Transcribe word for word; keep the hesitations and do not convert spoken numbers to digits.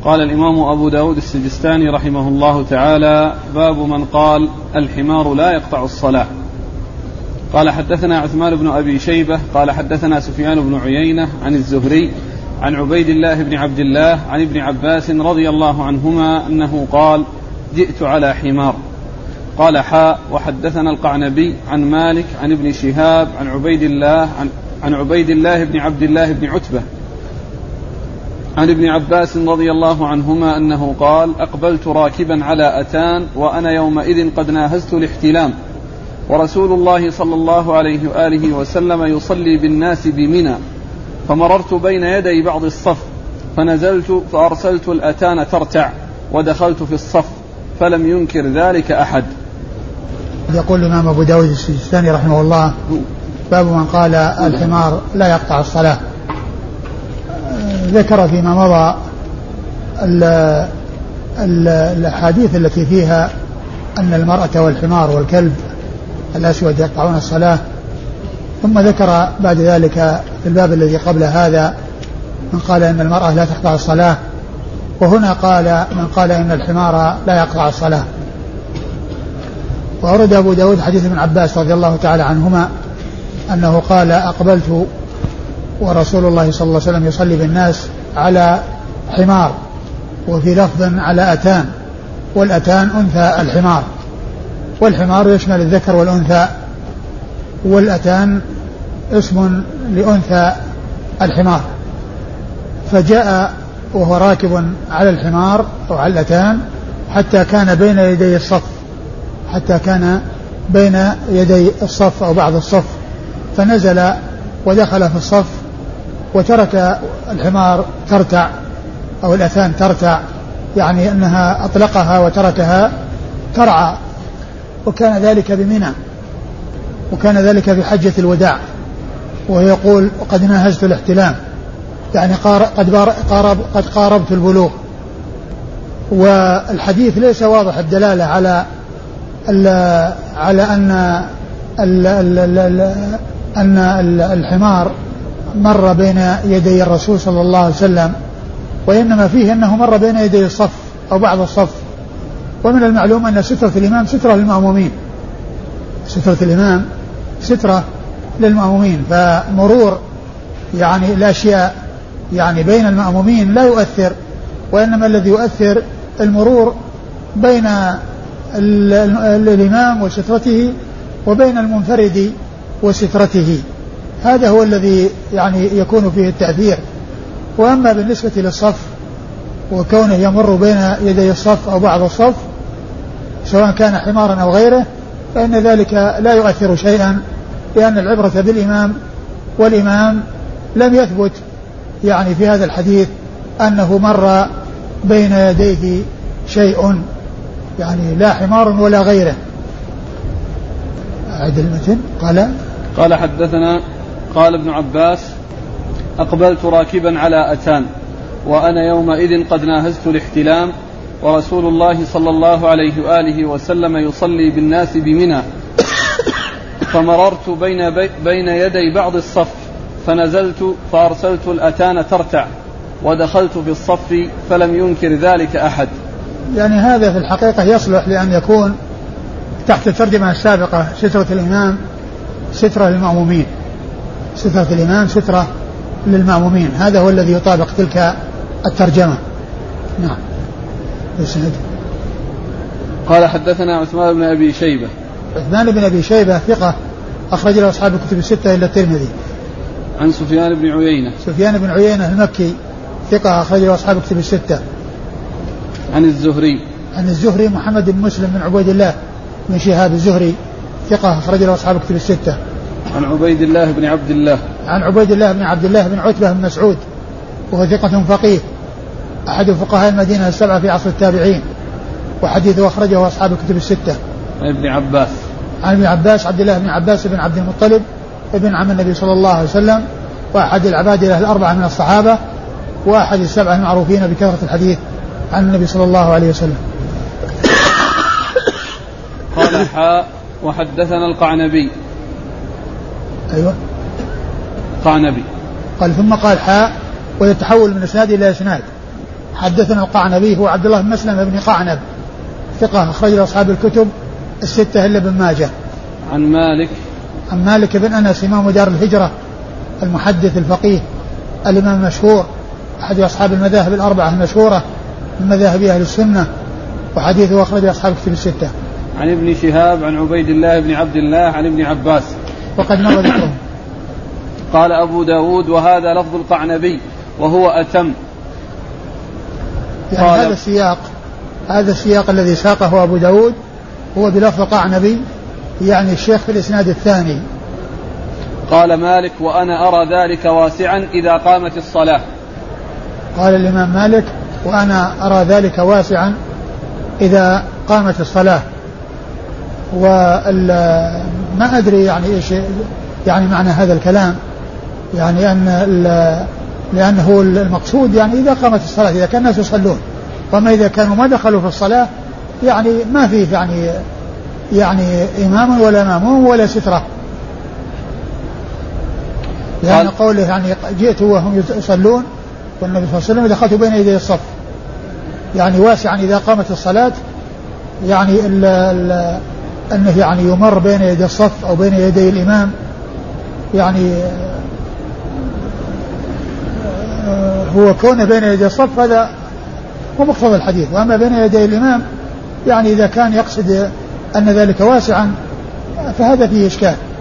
قال الإمام أبو داود السجستاني رحمه الله تعالى: باب من قال الحمار لا يقطع الصلاة. قال حدثنا عثمان بن أبي شيبة قال حدثنا سفيان بن عيينة عن الزهري عن عبيد الله بن عبد الله عن ابن عباس رضي الله عنهما أنه قال: جئت على حمار. قال: حاء وحدثنا القعنبي عن مالك عن ابن شهاب عن عبيد الله عن, عن عبيد الله بن عبد الله بن عتبة عن ابن عباس رضي الله عنهما أنه قال: أقبلت راكبا على أتان وأنا يومئذ قد ناهزت الاحتلام، ورسول الله صلى الله عليه وآله وسلم يصلي بالناس بمنى، فمررت بين يدي بعض الصف فنزلت فأرسلت الأتان ترتع ودخلت في الصف فلم ينكر ذلك أحد. يقول الإمام أبو داود السجستاني رحمه الله: باب من قال الحمار لا يقطع الصلاة. ذكر فيما مضى الأحاديث التي فيها أن المرأة والحمار والكلب الأسود يقطعون الصلاة، ثم ذكر بعد ذلك في الباب الذي قبل هذا من قال إن المرأة لا تقطع الصلاة، وهنا قال من قال إن الحمار لا يقطع الصلاة. وأورد أبو داود حديث ابن عباس رضي الله تعالى عنهما أنه قال: أقبلت ورسول الله صلى الله عليه وسلم يصلي بالناس على حمار، وفي لفظ على أتان، والأتان أنثى الحمار، والحمار يشمل الذكر والأنثى، والأتان اسم لأنثى الحمار. فجاء وهو راكب على الحمار أو على الأتان حتى كان بين يدي الصف حتى كان بين يدي الصف أو بعض الصف، فنزل ودخل في الصف وترك الحمار ترتع أو الأتان ترتع، يعني أنها أطلقها وتركها ترعى. وكان ذلك بمنى، وكان ذلك في حجة الوداع، ويقول: قد ناهزت الاحتلام، يعني قد قارب قد قاربت البلوغ. والحديث ليس واضح الدلالة على ال على أن ال ال ال أن الحمار مر بين يدي الرسول صلى الله عليه وسلم، وإنما فيه أنه مر بين يدي الصف أو بعض الصف. ومن المعلوم أن سترة الإمام سترة للمأمومين، سترة الإمام سترة للمأمومين، فمرور يعني الأشياء يعني بين المأمومين لا يؤثر، وإنما الذي يؤثر المرور بين الإمام وسترته وبين المنفرد وسترته، هذا هو الذي يعني يكون فيه التأثير. وأما بالنسبة للصف وكونه يمر بين يدي الصف أو بعض الصف سواء كان حمارا أو غيره، فإن ذلك لا يؤثر شيئا، لأن العبرة بالإمام، والإمام لم يثبت يعني في هذا الحديث أنه مر بين يديه شيء، يعني لا حمار ولا غيره. أعد المتن. قال قال حدثنا قال ابن عباس: أقبلت راكبا على أتان وأنا يومئذ قد ناهزت الاحتلام، ورسول الله صلى الله عليه وآله وسلم يصلي بالناس بمنى، فمررت بين, بي بين يدي بعض الصف فنزلت فأرسلت الأتان ترتع ودخلت في الصف فلم ينكر ذلك أحد. يعني هذا في الحقيقة يصلح لأن يكون تحت الترجمة السابقة: سترة الإمام سترة للمأمومين، سترة الإمام سترة للمأمومين، هذا هو الذي يطابق تلك الترجمة. نعم. بسند. قال حدثنا عثمان بن أبي شيبة. عثمان بن أبي شيبة ثقة أخرج له أصحاب الكتب الستة إلا الترمذي. عن سفيان بن عيينة. سفيان بن عيينة المكي ثقة أخرج له أصحاب الكتب الستة. عن الزهري. عن الزهري محمد بن مسلم بن عبيد الله بن شهاب الزهري ثقة أخرج له أصحاب الكتب الستة. عن عبيد الله بن عبد الله. عن عبيد الله بن عبد الله بن عتبة بن مسعود وهو ثقة فقيه أحد فقهاء المدينة السبعة في عصر التابعين، وحديثه أخرجه أصحاب الكتب الستة. عن ابن عباس. عن ابن عباس عبد الله بن عباس بن عبد المطلب ابن عم النبي صلى الله عليه وسلم، وأحد العبادلة الأربعة من الصحابة، وأحد السبعة المعروفين بكثرة الحديث عن النبي صلى الله عليه وسلم. قال: حاء وحدثنا القعنبي. أيوة قعنبي. قال ثم قال: حاء، ويتحول من إسناد إلى إسناد، حدثنا القعنبي هو عبد الله بن مسلم بن قعنب ثقة أخرج له أصحاب الكتب الستة إلا ابن ماجه. عن مالك عن مالك بن أنس إمام دار الهجرة المحدث الفقيه الإمام المشهور أحد أصحاب المذاهب الأربعة المشهورة من مذاهب أهل السنة وحديثه أخرج أصحاب الكتب الستة. عن ابن شهاب عن عبيد الله بن عبد الله عن ابن عباس وقد مر ذكره. قال أبو داود وهذا لفظ القعنبي وهو أتم. يعني هذا السياق هذا السياق الذي ساقه أبو داود هو بلفظ القعنبي يعني الشيخ في الإسناد الثاني. قال مالك وأنا أرى ذلك واسعا إذا قامت الصلاة. قال الإمام مالك وأنا أرى ذلك واسعا إذا قامت الصلاة. وما أدري يعني إيش يعني معنى هذا الكلام يعني أن لأنه المقصود يعني إذا قامت الصلاة إذا كان الناس يصلون وما إذا كانوا ما دخلوا في الصلاة يعني ما فيه يعني يعني إمام ولا ماموم ولا سترة يعني قوله يعني جئت وهم يصلون والنبي صلى الله عليه وسلم دخلت بين يدي الصف يعني واسعا إذا قامت الصلاة يعني ال ال أنه يعني يمر بين يدي الصف أو بين يدي الإمام يعني هو كونه بين يدي الصف هذا هو مقتضى الحديث. وأما بين يدي الإمام يعني إذا كان يقصد أن ذلك واسعا فهذا فيه إشكال.